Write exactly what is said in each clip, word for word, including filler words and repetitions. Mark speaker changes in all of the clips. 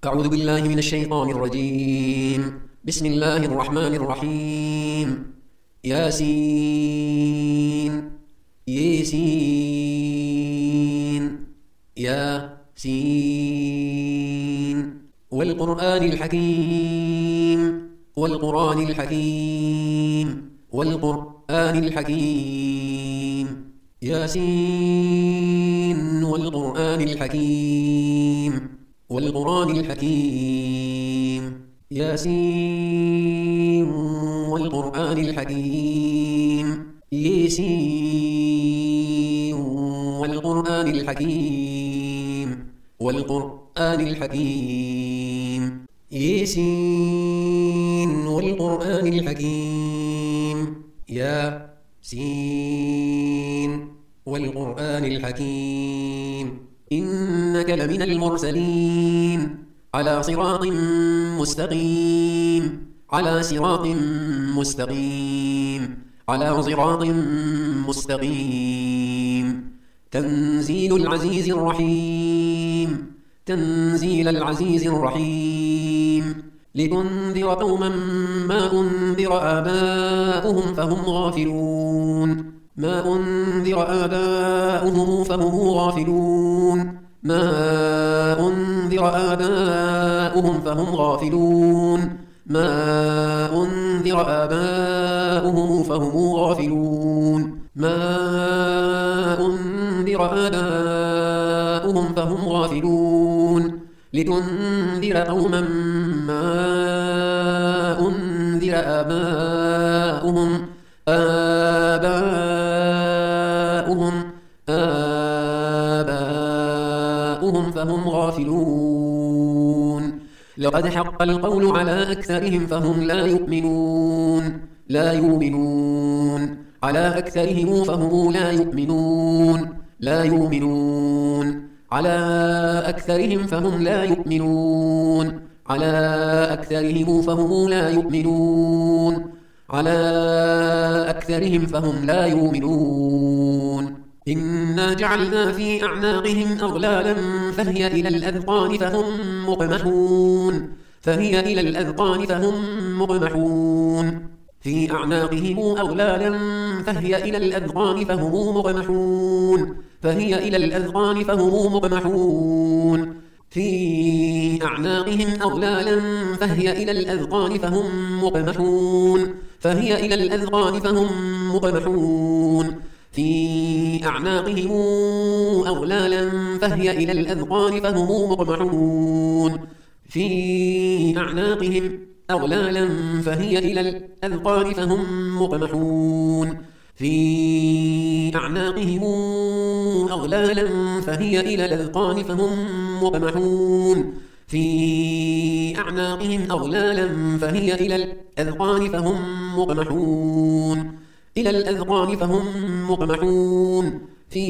Speaker 1: أعوذ بالله من الشيطان الرجيم. بسم الله الرحمن الرحيم. ياسين ياسين ياسين والقرآن الحكيم والقرآن الحكيم والقرآن الحكيم ياسين والقرآن الحكيم والقرآن الحكيم ياسين والقرآن الحكيم ياسين والقرآن الحكيم والقرآن الحكيم ياسين والقرآن الحكيم ياسين والقرآن الحكيم إنك لمن المرسلين على صراط مستقيم على صراط مستقيم على صراط مستقيم تنزيل العزيز الرحيم تنزيل العزيز الرحيم لتنذر قوما ما أنذر آباؤهم فهم غافلون ما أنذر آباؤهم فهم غافلون ما أنذر آباؤهم فهم غافلون ما أنذر آباؤهم فهم غافلون ما أنذر آباؤهم فهم غافلون لتنذر قوما ما أنذر آباؤهم آباؤهم آباؤهم فهم غافلون لقد حق القول على أكثرهم فهم لا يؤمنون لا يؤمنون على أكثرهم فهم لا يؤمنون لا يؤمنون على أكثرهم فهم لا يؤمنون على أكثرهم فهم لا يؤمنون على أكثرهم فهم لا يؤمنون إنا جعلنا في أعناقهم أغلالا فهي إلى الأذقان فهم مقمحون فهي إلى الأذقان فهم مقمحون في أعناقهم أغلالا فهي إلى الأذقان فهم مقمحون فهي إلى الأذقان فهم مقمحون في أعناقهم أغلالا فهي إلى الأذقان فهم مقمحون فهي إلى الأذقان فهم مقمحون في أعناقهم أغلالا فهي إلى الأذقان فهم مقمحون في أعناقهم أغلالا فهي إلى الأذقان فهم مقمحون في أعناقهم أغلالا فهي إلى الأذقان فهم مقمحون في أعناقهم أغلالا فهي إلى الأذقان فهم مقمحون إلى الأذقان فهم مقمحون في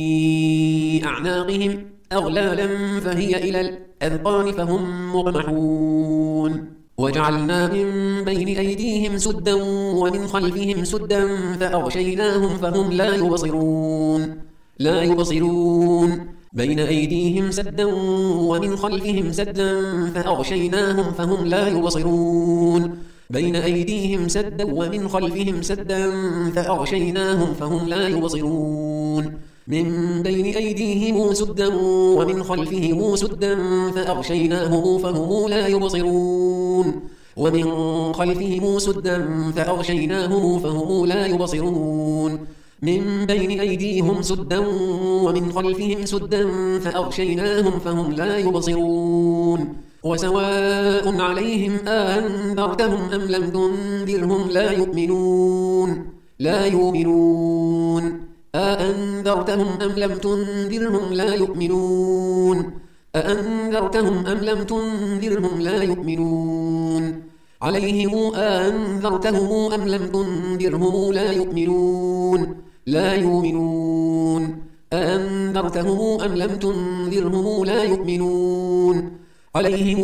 Speaker 1: أعناقهم أغلالا فهي إلى الأذقان فهم مقمحون وجعلنا من بين أيديهم سدا ومن خلفهم سدا فأغشيناهم فهم لا يبصرون لا يبصرون بين أيديهم سدا ومن خلفهم سدا فأغشيناهم فهم لا يبصرون بين أيديهم سدا ومن خلفهم سدا فأغشيناهم فهم لا يبصرون من بين أيديهم سدا ومن خلفهم سدا فأغشيناهم فهم لا يبصرون ومن خلفهم سدا فأغشيناهم فهم لا يبصرون من بين أيديهم سدا ومن خلفهم سدا فأغشيناهم فهم لا يبصرون وسواء عليهم أنذرتهم أم لم تنذرهم لا يؤمنون لا يؤمنون أأنذرتهم أم لم تنذرهم لا يؤمنون أأنذرتهم أم لم تنذرهم لا يؤمنون عليهم أأنذرتهم أم لم تنذرهم لا يؤمنون لا يؤمنون أأنذرتهم أم لم تنذرهم لا يؤمنون عليهم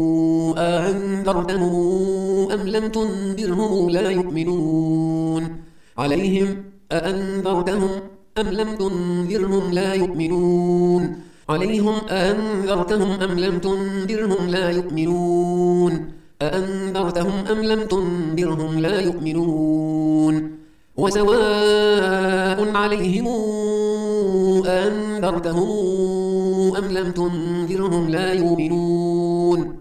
Speaker 1: أأنذرتهم أم لم تنذرهم لا يؤمنون عليهم أأنذرتهم أم لم تنذرهم لا يؤمنون عليهم أأنذرتهم أم لم تنذرهم لا يؤمنون أأنذرتهم أم لم تنذرهم لا يؤمنون وسواء عليهم أأنذرتهم أم لم تنذرهم لا يؤمنون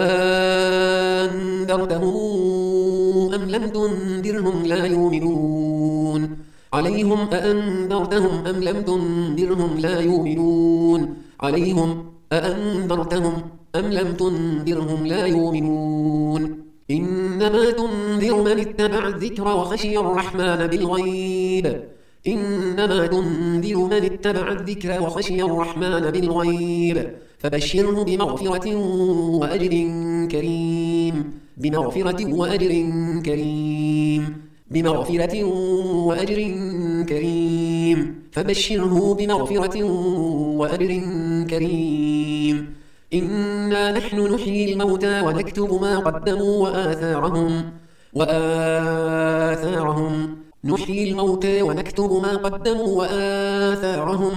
Speaker 1: أأنذرتهم أم لم تنذرهم لا يؤمنون عليهم أأنذرتهم أم لم تنذرهم لا يؤمنون عليهم أأنذرتهم أم لم تنذرهم لا يؤمنون إنما تنذر من اتبع الذكر وخشي الرحمن بالغيب إنما تنذر من اتبع الذكر وخشي الرحمن بالغيب فبشره بمغفرة وأجر كريم بمغفرة وأجر كريم بمغفرة وأجر كريم فبشره بمغفرة وأجر كريم إنا نحن نحيي الموتى ونكتب ما قدموا وآثارهم وآثارهم نحيي الموتى ونكتب ما قدموا وآثارهم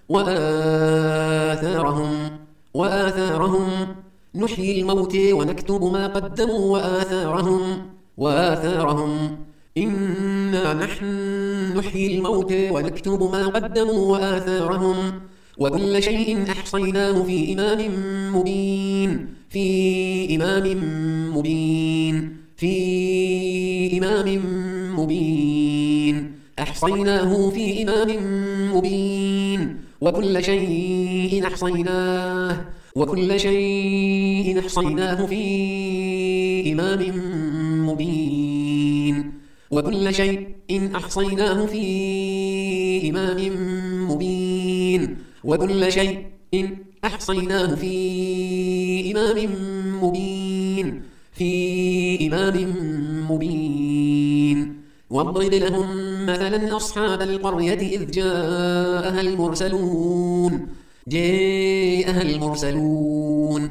Speaker 1: وآثارهم وآثارهم نحيي الموتى ونكتب ما قدموا وآثارهم وآثارهم إنا نحن نحيي الموتى ونكتب ما قدموا وآثارهم وكل شيء أحصيناه في إمام مبين في إمام مبين في إمام مبين أحصيناه في إمام مبين وكل شيء أحصيناه وكل شيء أحصيناه في إمام مبين وكل شيء أحصيناه في إمام مبين وكل شيء أحصيناه في إمام مبين في إمام مبين واضرب لهم مثلا أصحاب القرية إذ جاءها المرسلون جاءها المرسلون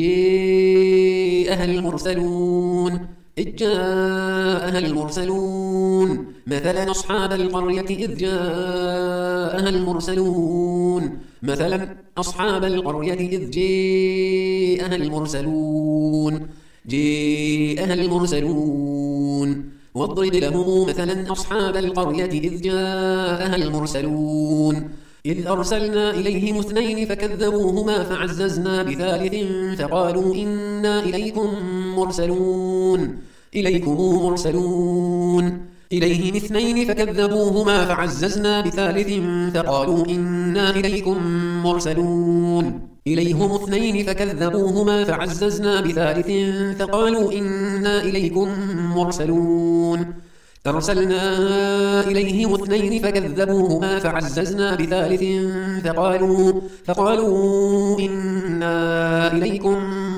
Speaker 1: جاءها المرسلون إذ جاءها المرسلون مثلا أصحاب القرية إذ جاءها المرسلون مثلا أصحاب القرية إذ جاءها المرسلون جاءها المرسلون واضرب لهم مثلا أصحاب القرية إذ جاءها المرسلون إذ أرسلنا إليهم اثنين فكذبوهما فعززنا بثالث فقالوا إنا إليكم مرسلون إليكم مرسلون إليهم اثنين فكذبوهما فعززنا بثالث فقالوا إنا إليكم مرسلون إليهم اثنين فكذبوهما فعززنا بثالث فقالوا إنا إليكم مرسلون أرسلنا إليهم اثنين فكذبوهما فعززنا بثالث فقالوا فقالوا إنا إليكم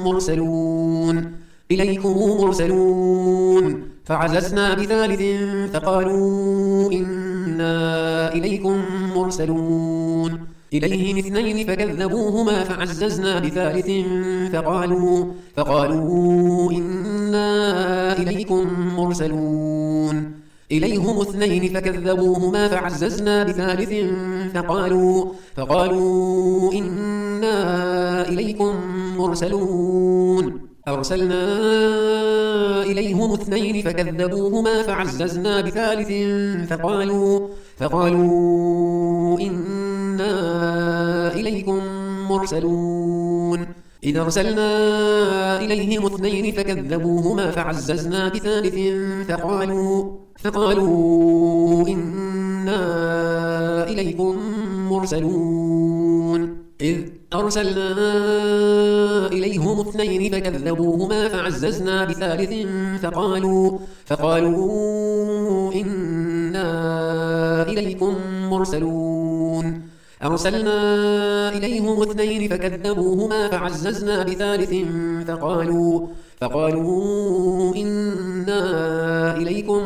Speaker 1: مرسلون إليكم مرسلون فعززنا بثالث فقالوا إنا إليكم مرسلون إليهم اثنين فكذبوهما فعززنا بثالث فقالوا فقالوا إنا إليكم مرسلون إليهم اثنين فكذبوهما فعززنا بثالث فقالوا فقالوا إنا إليكم مرسلون أرسلنا إليهم اثنين فكذبوهما فعززنا بثالث فقالوا فقالوا إنا إليكم مرسلون إذ أرسلنا إليهم اثنين فكذبوهما فعززنا بثالث فقالوا فقالوا إنا إليكم مرسلون إذ أرسلنا إليهم اثنين فكذبوهما فعززنا بثالث فقالوا فقالوا إنا إليكم مرسلون أرسلنا إليهم اثنين فكذبوهما فعززنا بثالث فقالوا فقالوا إنا إليكم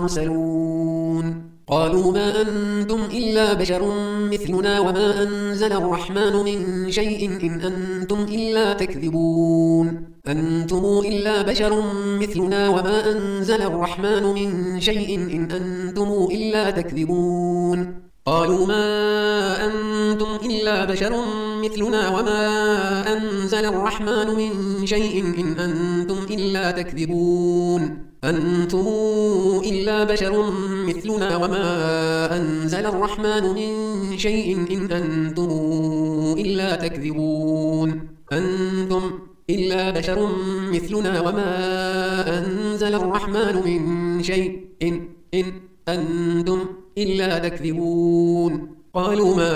Speaker 1: مرسلون قالوا ما أنتم إلا بشر مثلنا وما أنزل الرحمن من شيء إن أنتم إلا تكذبون أنتم إلا بشر مثلنا وما أنزل الرحمن من شيء إن أنتم إلا تكذبون قالوا ما أنتم إلا بشر مثلنا وما أنزل الرحمن من شيء إن أنتم إلا تكذبون أنتم إلا بشر مثلنا وما أنزل الرحمن من شيء إن أنتم إلا تكذبون أنتم إلا بشر مثلنا وما أنزل الرحمن من شيء إن, إن أنتم إلا تكذبون قالوا ما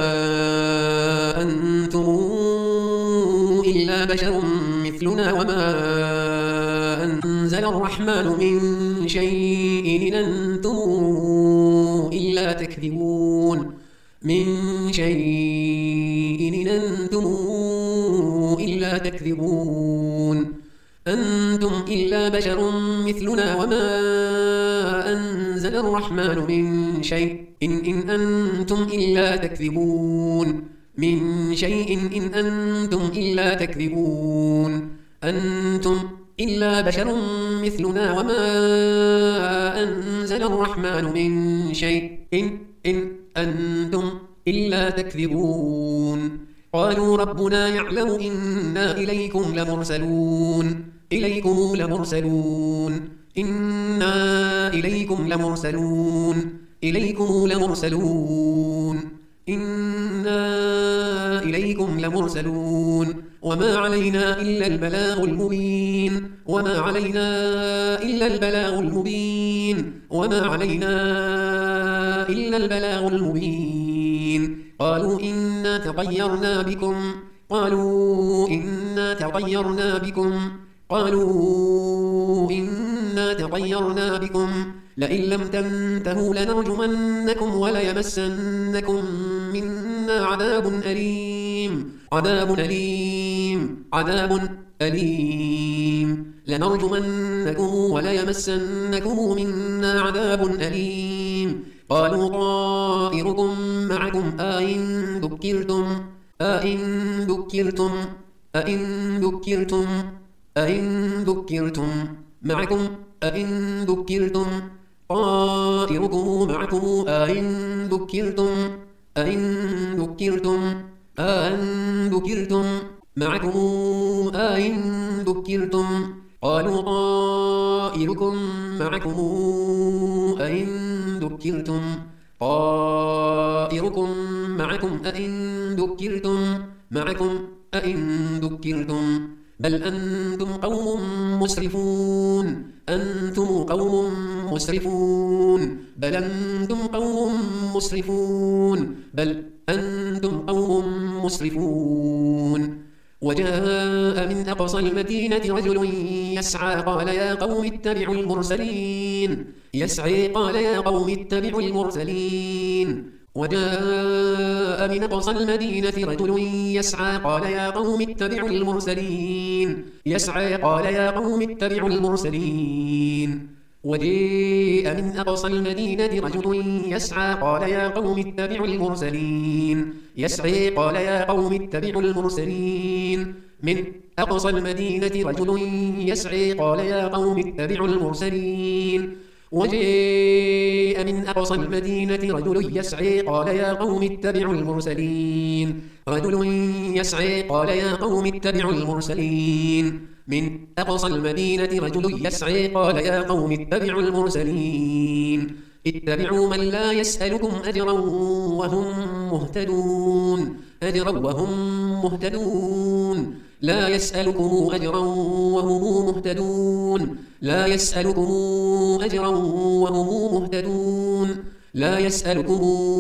Speaker 1: أنتم إلا بشر مثلنا وما أنزل الرحمن من شيء إن أنتم إلا تكذبون من شيء إن أنتم إلا تكذبون أنتم إلا بشر مثلنا وما أنزل الرحمن من شيء إن, إن أنتم إلا تكذبون من شيء إن أنتم إلا تكذبون أنتم إلا بشر مثلنا وما أنزل الرحمن من شيء إن, إن أنتم إلا تكذبون قالوا ربنا يعلم إنا إليكم لمرسلون إليكم لمرسلون إنا إليكم لمرسلون إليكم لمرسلون إنا إليكم لمرسلون وما علينا إلا البلاغ المبين وما علينا إلا البلاغ المبين وما علينا إلا البلاغ المبين قالوا إنا تطيرنا بكم قالوا إنا تطيرنا بكم قالوا إنا تطيرنا بكم لئن لم تنتهوا لنرجمنكم وليمسنكم منا عذاب أليم عذاب أليم عذاب أليم لنرجمنكم وليمسنكم منا عذاب أليم قالوا طائركم معكم أئن ذكرتم أئن ذكرتم أئن ذكرتم أئن ذكرتم معكم أئن ذكرتم طائركم معكم أئن ذكرتم أئن ذكرتم أئن ذكرتم معكم أئن ذكرتم قالوا طائركم معكم أئن ذكرتم طائركم معكم أئن ذكرتم معكم أئن ذكرتم بل أنتم قوم مسرفون أنتم قوم مسرفون بل أنتم قوم مسرفون بل أنتم قوم مسرفون وجاء من أقصى المدينة رجل يسعى قال يا قوم اتبعوا المرسلين يسعى قال يا قوم اتبعوا المرسلين وجاء من أقصى المدينة رجل يسعى قال يا قوم اتبعوا المرسلين يسعى قال يا قوم اتبعوا المرسلين وجاء من أقصى المدينة رجل يسعى قال يا قوم اتبعوا المرسلين يسعى قال يا قوم اتبعوا المرسلين من أقصى المدينة رجل يسعى قال يا قوم اتبعوا المرسلين وجاء من أقصى المدينة رجل يسعى قال يا قوم اتبعوا المرسلين رجل يسعى قال يا قوم اتبعوا المرسلين من أقصى المدينة رجل يسعى قال يا قوم اتبعوا المرسلين اتبعوا من لا يسألكم أجرا وهم مهتدون أجرا وهم مهتدون لا يسألكم أجرا وهم مهتدون لا يسألكم أجرا وهم مهتدون لا يسألكم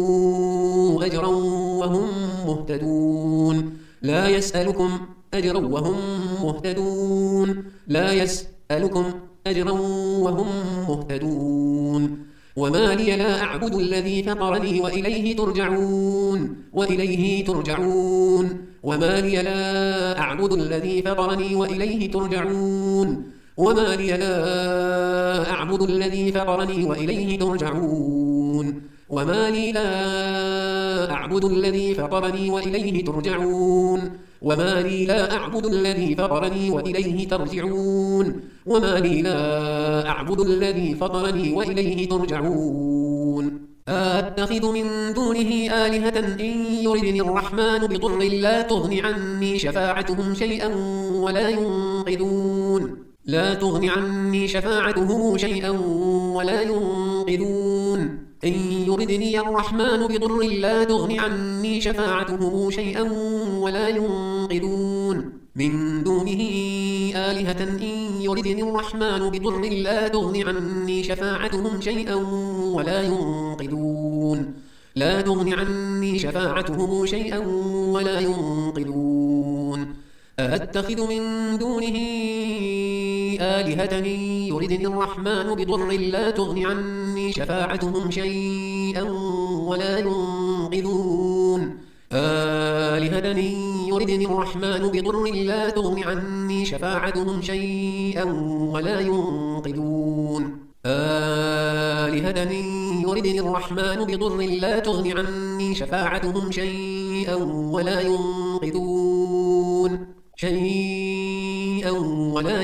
Speaker 1: أجرا وهم مهتدون لا يسألكم أجرا وهم مهتدون لا يسألكم أجرا وهم مهتدون وما لي لا أعبد الذي فطرني وإليه ترجعون وإليه ترجعون وما لي لا أعبد الذي فطرني وإليه ترجعون وما لي لا أعبد الذي فطرني وإليه ترجعون وما لي لا أعبد الذي فطرني وإليه ترجعون وما لي لا أعبد الذي فطرني وإليه ترجعون وما لي لا أعبد الذي فطرني وإليه ترجعون أتخذ من دونه آلهة إن يردني الرحمن بضر لا تغن عني شفاعتهم شيئا ولا ينقذون لا تغن عني شفاعتهم شيئا ولا ينقذون إن يردني الرحمن بضر لا تغن عني شفاعتهم شيئا ولا ينقذون من دونه آلهة إن يردني الرحمن بضر لا تغن عني شفاعتهم شيئا ولا ينقذون لا تغن عني شفاعتهم شيئا ولا ينقذون أأتخذ من دونه آلهة إن يردني الرحمن بضر لا تغن عني شفاعتهم شيئا ولا ينقذون آلهة إن يردني الرحمن بضر لا تغن عني شفاعتهم شيئا ولا ينقذون آلهة إن يردني الرحمن بضر لا تغن عني شفاعتهم شيئا ولا ينقذون شيئا ولا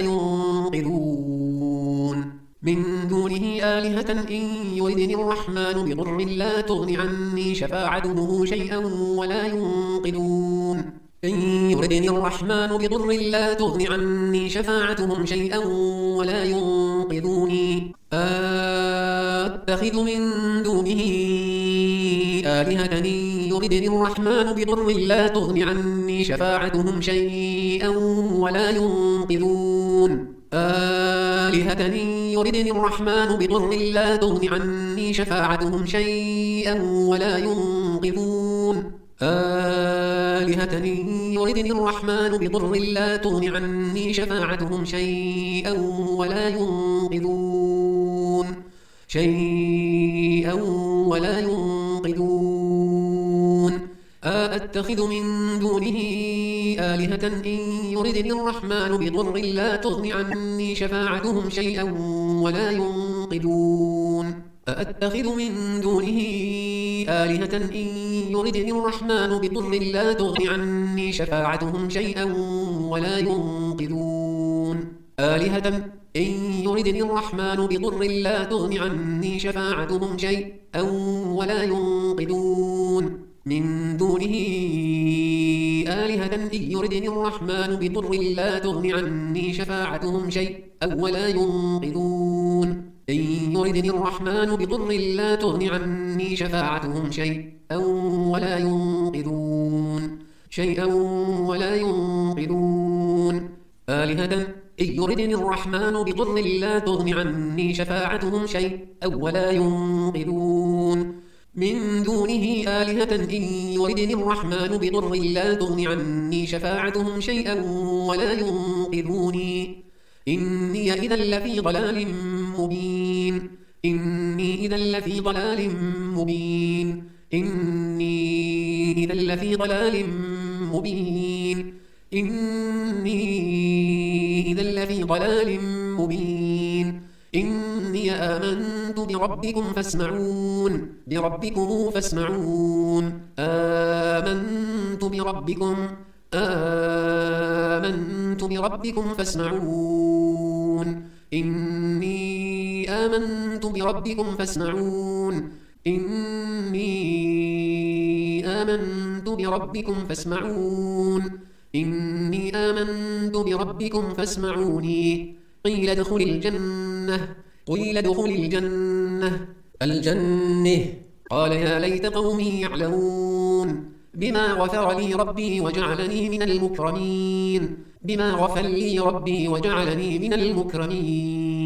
Speaker 1: ينقذون من دونه آلهة إن يردني الرحمن بضر لا تغن عني شفاعتهم شيئا ولا ينقذون إن يردني الرحمن بضر لا تغن عني شفاعتهم شيئا ولا ينقذوني أتخذ من دونه آلهة إن يردني الرحمن بضر لا تغن عني شفاعتهم شيئا ولا ينقذون آلهة إن يردني الرحمن بضر لا تغن عني شفاعتهم شيئا ولا ينقذون آلهة إن يردني الرحمن بضر لا تغن عني شفاعتهم شيئا ولا ينقذون شيئا ولا ينقذون أأتخذ من دونه آلهة إن يردني الرحمن بضر لا تغن عني شفاعتهم شيئا ولا ينقذون أأتخذ من دونه آلهة إن يردني الرحمن بضر لا تغن عني شفاعتهم شيئا ولا ينقذون آلهة إن يردني الرحمن بضر لا تغن عني شفاعتهم شيئا ولا ينقذون من دونه آلهة إن يردني الرحمن بضر لا تغن عني شفاعتهم شيئا ولا ينقذون إن يردني الرحمن بضر لا تغن عني شفاعتهم شيئا ولا ينقذون شيئا ولا ينقذون آلهة إن يردني الرحمن بضر لا تغن عني شفاعتهم شيئا ولا ينقذون من دونه آلهة إن يردني الرحمن بضر لا تغن عني شفاعتهم شيئا ولا ينقذوني إني إذا لفي ضلال مبين إني إذا لفي ضلال مبين إني إذا لفي ضلال مبين إني إذا لفي ضلال مبين إني آمنت بربكم فاسمعون بربكم فاسمعون آمنت بربكم آمنت بربكم فاسمعون إني آمنت بربكم فاسمعون إني آمنت بربكم فاسمعون إني آمنت بربكم فاسمعوني قيل ادخل الجنة قيل ادخل الجنة الجنة قال يا ليت قومي يعلمون بما غفر لي ربي وجعلني من المكرمين بما غفر لي ربي وجعلني من المكرمين